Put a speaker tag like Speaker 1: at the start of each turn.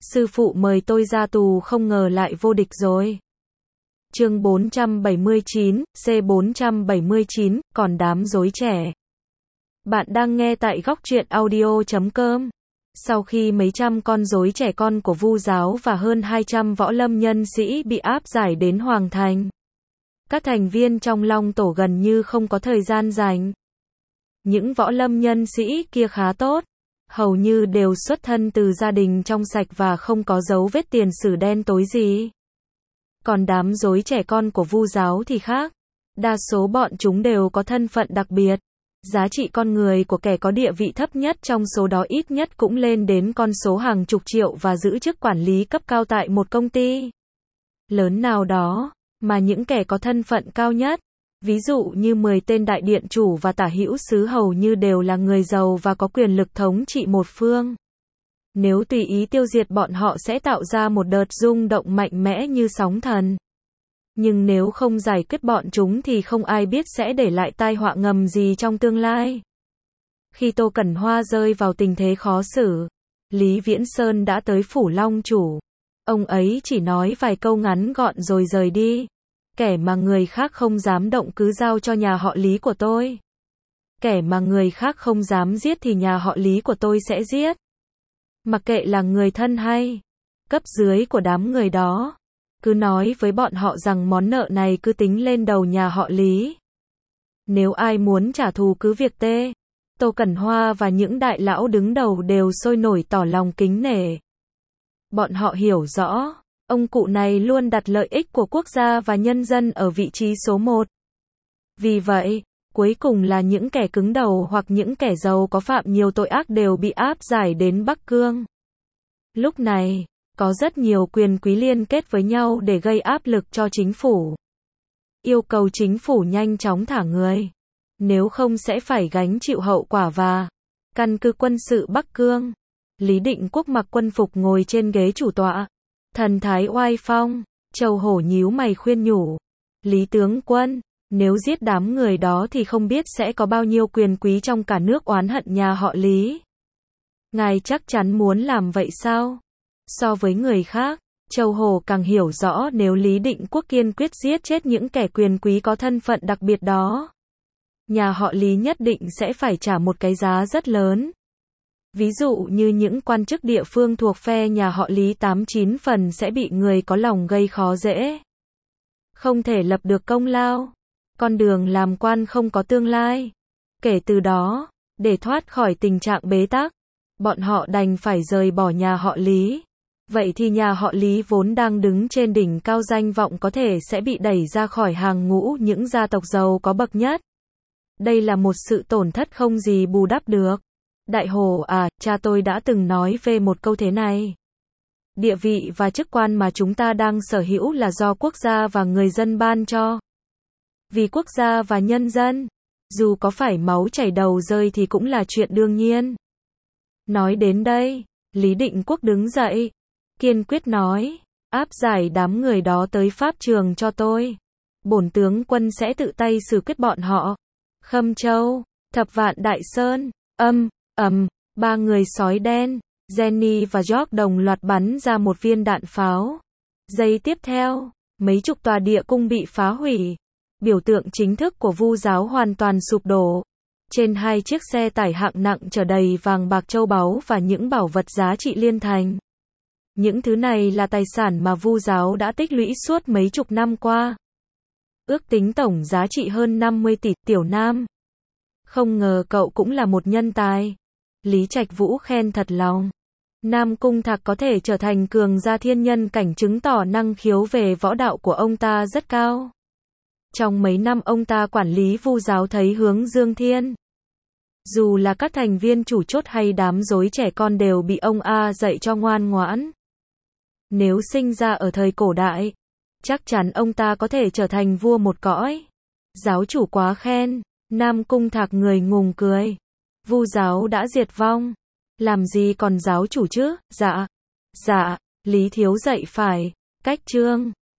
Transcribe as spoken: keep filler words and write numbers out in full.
Speaker 1: Sư phụ mời tôi ra tù không ngờ lại vô địch rồi. Chương bốn trăm bảy mươi chín, C bốn trăm bảy mươi chín, còn đám rối trẻ. Bạn đang nghe tại góc truyện audio chấm com. Sau khi mấy trăm con rối trẻ con của Vu giáo và hơn hai trăm võ lâm nhân sĩ bị áp giải đến Hoàng Thành, các thành viên trong Long Tổ gần như không có thời gian rảnh. Những võ lâm nhân sĩ kia khá tốt, hầu như đều xuất thân từ gia đình trong sạch và không có dấu vết tiền sử đen tối gì. Còn đám rối trẻ con của Vu giáo thì khác. Đa số bọn chúng đều có thân phận đặc biệt. Giá trị con người của kẻ có địa vị thấp nhất trong số đó ít nhất cũng lên đến con số hàng chục triệu và giữ chức quản lý cấp cao tại một công ty lớn nào đó, mà những kẻ có thân phận cao nhất, ví dụ như mười tên đại điện chủ và tả hữu sứ hầu như đều là người giàu và có quyền lực thống trị một phương. Nếu tùy ý tiêu diệt bọn họ sẽ tạo ra một đợt rung động mạnh mẽ như sóng thần. Nhưng nếu không giải quyết bọn chúng thì không ai biết sẽ để lại tai họa ngầm gì trong tương lai. Khi Tô Cẩn Hoa rơi vào tình thế khó xử, Lý Viễn Sơn đã tới phủ Long Chủ. Ông ấy chỉ nói vài câu ngắn gọn rồi rời đi. Kẻ mà người khác không dám động cứ giao cho nhà họ Lý của tôi. Kẻ mà người khác không dám giết thì nhà họ Lý của tôi sẽ giết. Mặc kệ là người thân hay cấp dưới của đám người đó, cứ nói với bọn họ rằng món nợ này cứ tính lên đầu nhà họ Lý. Nếu ai muốn trả thù cứ việc tê. Tô Cẩn Hoa và những đại lão đứng đầu đều sôi nổi tỏ lòng kính nể. Bọn họ hiểu rõ, ông cụ này luôn đặt lợi ích của quốc gia và nhân dân ở vị trí số một. Vì vậy, cuối cùng là những kẻ cứng đầu hoặc những kẻ giàu có phạm nhiều tội ác đều bị áp giải đến Bắc Cương. Lúc này, có rất nhiều quyền quý liên kết với nhau để gây áp lực cho chính phủ. Yêu cầu chính phủ nhanh chóng thả người. Nếu không sẽ phải gánh chịu hậu quả và căn cứ quân sự Bắc Cương. Lý Định Quốc mặc quân phục ngồi trên ghế chủ tọa. Thần thái oai phong, Châu Hổ nhíu mày khuyên nhủ. Lý tướng quân, nếu giết đám người đó thì không biết sẽ có bao nhiêu quyền quý trong cả nước oán hận nhà họ Lý. Ngài chắc chắn muốn làm vậy sao? So với người khác, Châu Hổ càng hiểu rõ nếu Lý Định Quốc kiên quyết giết chết những kẻ quyền quý có thân phận đặc biệt đó, nhà họ Lý nhất định sẽ phải trả một cái giá rất lớn. Ví dụ như những quan chức địa phương thuộc phe nhà họ Lý tám chín phần sẽ bị người có lòng gây khó dễ. Không thể lập được công lao. Con đường làm quan không có tương lai. Kể từ đó, để thoát khỏi tình trạng bế tắc, bọn họ đành phải rời bỏ nhà họ Lý. Vậy thì nhà họ Lý vốn đang đứng trên đỉnh cao danh vọng có thể sẽ bị đẩy ra khỏi hàng ngũ những gia tộc giàu có bậc nhất. Đây là một sự tổn thất không gì bù đắp được. Đại Hổ à, cha tôi đã từng nói về một câu thế này. Địa vị và chức quan mà chúng ta đang sở hữu là do quốc gia và người dân ban cho. Vì quốc gia và nhân dân, dù có phải máu chảy đầu rơi thì cũng là chuyện đương nhiên. Nói đến đây, Lý Định Quốc đứng dậy, kiên quyết nói, áp giải đám người đó tới pháp trường cho tôi. Bổn tướng quân sẽ tự tay xử quyết bọn họ. Khâm Châu, Thập Vạn Đại Sơn, âm, ầm, ba người sói đen, Jenny và George đồng loạt bắn ra một viên đạn pháo. Giây tiếp theo, mấy chục tòa địa cung bị phá hủy. Biểu tượng chính thức của Vu giáo hoàn toàn sụp đổ. Trên hai chiếc xe tải hạng nặng chở đầy vàng bạc châu báu và những bảo vật giá trị liên thành. Những thứ này là tài sản mà Vu giáo đã tích lũy suốt mấy chục năm qua. Ước tính tổng giá trị hơn năm mươi tỷ. Tiểu Nam, không ngờ cậu cũng là một nhân tài. Lý Trạch Vũ khen thật lòng. Nam Cung Thạc có thể trở thành cường gia thiên nhân cảnh chứng tỏ năng khiếu về võ đạo của ông ta rất cao. Trong mấy năm ông ta quản lý Vu giáo thấy hướng dương thiên. Dù là các thành viên chủ chốt hay đám rối trẻ con đều bị ông A dạy cho ngoan ngoãn. Nếu sinh ra ở thời cổ đại, chắc chắn ông ta có thể trở thành vua một cõi. Giáo chủ quá khen. Nam Cung Thạc người ngùng cười. Vu giáo đã diệt vong. Làm gì còn giáo chủ chứ? Dạ. Dạ, Lý thiếu dạy phải. Cách chương.